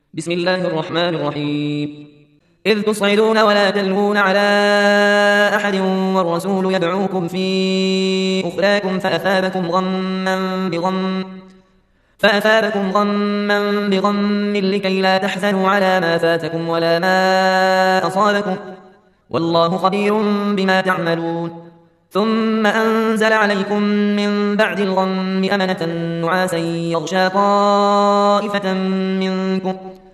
بسم الله الرحمن الرحيم. إذ تصعدون ولا تلوون على أحد والرسول يدعوكم في أخراكم فأثابكم غما بغم لكي لا تحزنوا على ما فاتكم ولا ما أصابكم والله خبير بما تعملون. ثم أنزل عليكم من بعد الغم أمنة نعاسا يغشى طائفة منكم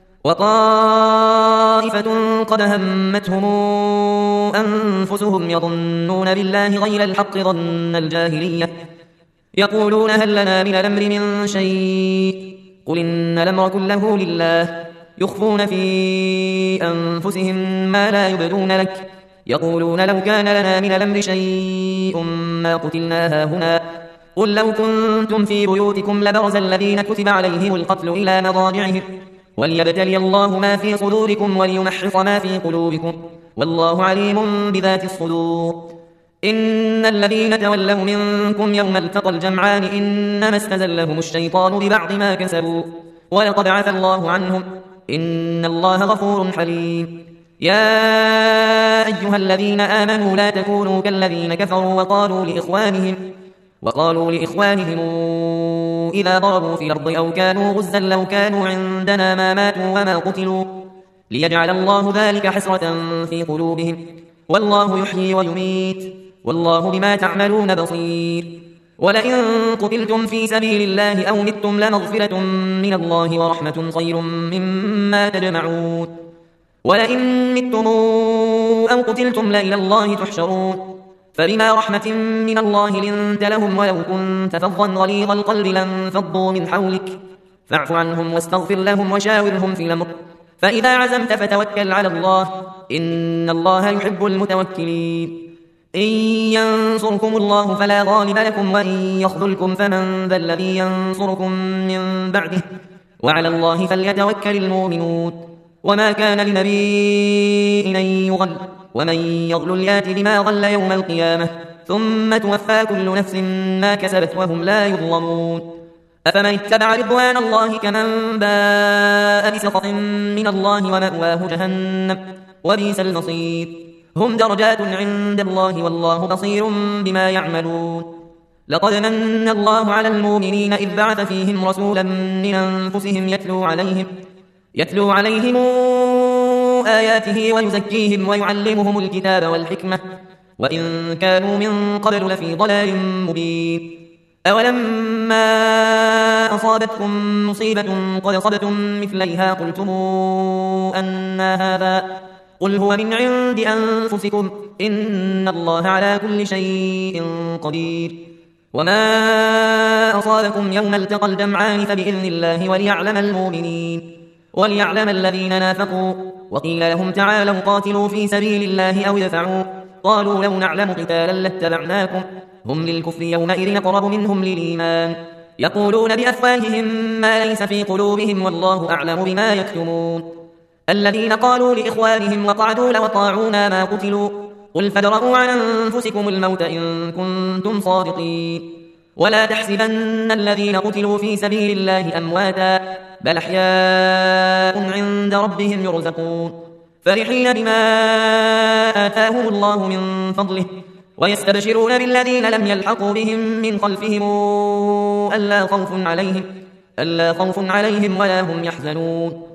وطائفة قد همتهم أنفسهم يظنون بالله غير الحق ظن الجاهلية يقولون هل لنا من الأمر من شيء قل إن الأمر كله لله يخفون في أنفسهم ما لا يبدون لك يقولون لو كان لنا من الأمر شيء ما قتلنا هاهنا قل لو كنتم في بيوتكم لبرز الذين كتب عليهم القتل إلى مضاجعهم وليبتلي الله ما في صدوركم وليمحص ما في قلوبكم والله عليم بذات الصدور. إن الذين تولوا منكم يوم التقى الجمعان إنما استزلهم الشيطان ببعض ما كسبوا ولقد عفى الله عنهم إن الله غفور حليم. يا أيها الذين آمنوا لا تكونوا كالذين كفروا وقالوا لإخوانهم إذا ضربوا في الأرض أو كانوا غزا لو كانوا عندنا ما ماتوا وما قتلوا ليجعل الله ذلك حسرة في قلوبهم والله يحيي ويميت والله بما تعملون بصير. ولئن قتلتم في سبيل الله أو متم لمغفرة من الله ورحمة خير مما تجمعون. ولئن متم أو قتلتم لإلى الله تحشرون فبما رحمة من الله لنت لهم ولو كنت فظا غليظ القلب لانفضوا من حولك فاعف عنهم واستغفر لهم وشاورهم في الأمر فإذا عزمت فتوكل على الله إن الله يحب المتوكلين. إن ينصركم الله فلا غالب لكم وإن يخذلكم فمن ذا الذي ينصركم من بعده وعلى الله فليتوكل المؤمنون. وما كان لنبي أن يغل ومن يغل يات بما غل يوم القيامة ثم توفى كل نفس ما كسبت وهم لا يظلمون. أفمن اتبع رضوان الله كمن باء بسخط من الله ومأواه جهنم وبئس المصير. هم درجات عند الله والله بصير بما يعملون. لقد من الله على المؤمنين إذ بعث فيهم رسولا من أنفسهم يتلو عليهم آياته ويزكيهم ويعلمهم الكتاب والحكمة وإن كانوا من قبل لفي ضلال مبين. أولما أصابتكم مصيبة قد أصبتم مثليها قلتم أن هذا قل هو من عند أنفسكم إن الله على كل شيء قدير. وما أصابكم يوم التقى الجمعان فبإذن الله وليعلم المؤمنين وليعلم الذين نافقوا وقيل لهم تعالوا قاتلوا في سبيل الله أو ادفعوا قالوا لو نعلم قتالا لاتبعناكم هم للكفر يومئذ أقرب منهم للإيمان يقولون بأفواههم ما ليس في قلوبهم والله أعلم بما يكتمون. الذين قالوا لإخوانهم وقعدوا لو طاعونا ما قتلوا قل فادرءوا عن أنفسكم الموت إن كنتم صادقين ولا تحسبن الذين قتلوا في سبيل الله أمواتا بل أحياء عند ربهم يرزقون فرحين بما آتاهم الله من فضله ويستبشرون بالذين لم يلحقوا بهم من خلفهم ألا خوف عليهم ولا هم يحزنون.